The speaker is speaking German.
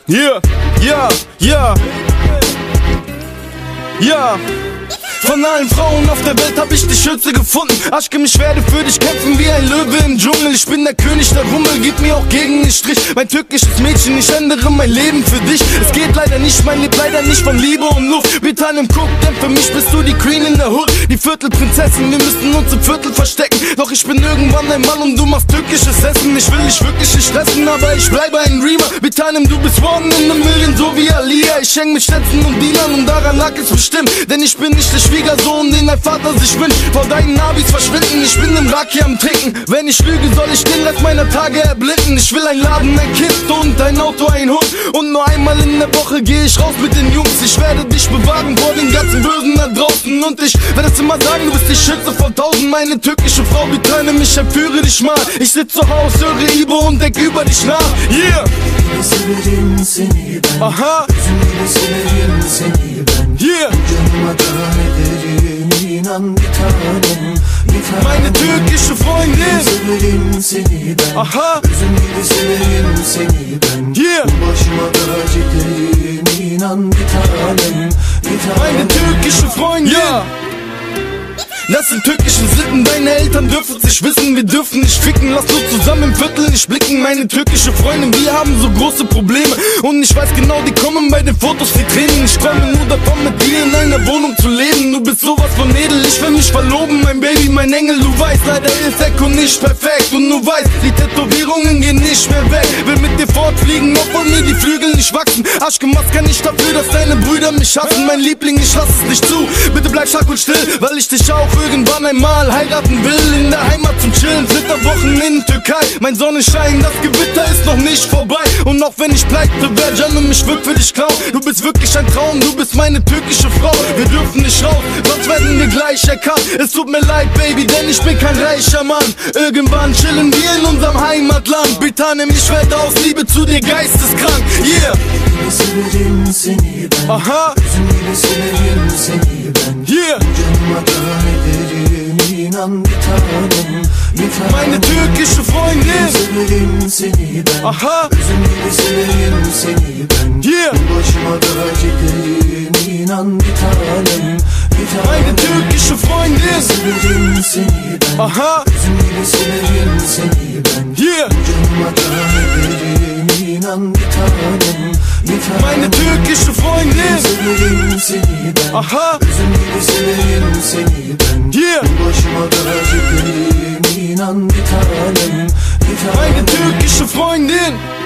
Yeah, ja, ja, ja. Von allen Frauen auf der Welt hab ich die Schönste gefunden. Aschkem, ich werde für dich kämpfen wie ein Löwe im Dschungel. Ich bin der König der Rummel, gib mir auch gegen den Strich. Mein türkisches Mädchen, ich ändere mein Leben für dich. Es geht leider nicht, man lebt leider nicht von Liebe und Luft. Wir teilen im Cook, denn für mich bist du die Queen in der Hood. Die Viertelprinzessin, wir müssen uns im Viertel verstecken. Doch ich bin irgendwann ein Mann und du machst türkisches Essen. Ich will dich wirklich nicht stressen, aber ich bleibe ein Dreamer. Wir teilen, du bist one in a million, so wie Alia. Ich häng mit Schätzen und Dealern und daran lag es bestimmt. Denn ich bin nicht der Schwiegersohn, den dein Vater sich wünscht. Vor deinen Navis verschwinden, ich bin im Raki am Trinken. Wenn ich lüge, soll ich den Rest meiner Tage erblinden. Ich will ein Laden, ein Kind und ein Auto, ein Hund. Und nur einmal in der Woche gehe ich raus mit den Jungs. Ich werde dich bewahren vor den ganzen Bösen da draußen. Und ich werde es immer sagen, du bist die Schütze von 1000. Meine türkische Frau, bitte mich, entführe dich mal. Ich sitz zu Hause, höre Ibo und denk über dich nach. Yeah! Severim seni ben. Aha! Gözümle severim seni ben. Yeah! Canıma can ederim, inan bir tanem, bir tanem. Meine türkische Freundin! Severim seni ben. Aha! Gözümle severim seni ben. Yeah! Başıma tac ederim, inan bir tanem, bir tanem. Meine türkische Freundin! Yeah! Das sind türkischen Sitten, deine Eltern dürfen sich wissen. Wir dürfen nicht ficken, lass nur zusammen im Viertel nicht blicken. Meine türkische Freundin, wir haben so große Probleme. Und ich weiß genau, die kommen bei den Fotos wie Tränen. Ich träume nur davon, mit dir in einer Wohnung zu leben. Du bist sowas von edel, ich will mich verloben. Mein Baby, mein Engel, du weißt, leider ist Echo nicht perfekt. Und du weißt, die Tätowierungen gehen nicht mehr weg. Will mit dir fortfliegen, obwohl mir die Flügel nicht wachsen. Aschkem, was kann ich dafür, dass deine Brüder mich hassen? Mein Liebling, ich lass es nicht zu. Bitte bleib stark und still, weil ich dich auch irgendwann einmal heiraten will. In der Heimat zum Chillen, Flitterwochen in Türkei. Mein Sonnenschein, das Gewitter ist noch nicht vorbei. Und auch wenn ich pleite wär, Canım, ich würd für dich klauen. Du bist wirklich ein Traum, du bist meine türkische Frau. Wir dürfen nicht raus, sonst werden wir gleich erkannt. Es tut mir leid, Baby, denn ich bin kein reicher Mann. Irgendwann chillen wir in unserem Heimatland. Bitanem, ich werde aus Liebe zu dir geisteskrank. Yeah! Severim seni ben. Aha! Gözümle severim seni ben. Yeah! Canıma can ederim, inan bir tanem, bir tanem. Meine türkische Freundin! Severim seni ben. Aha! Gözümle severim seni ben. Yeah! Başıma tac ederim, inan bir tanem, bir tanem. Meine türkische Freundin! Severim seni ben. Aha! Gözümle severim seni ben. Yeah! Canıma can ederim, inan bir tanem, bir tanem. Meine türkische Freundin! Severim seni ben. Aha! Gözümle severim seni ben. Yeah! Başıma tac ederim, inan bir tanem, bir tanem. Meine türkische Freundin!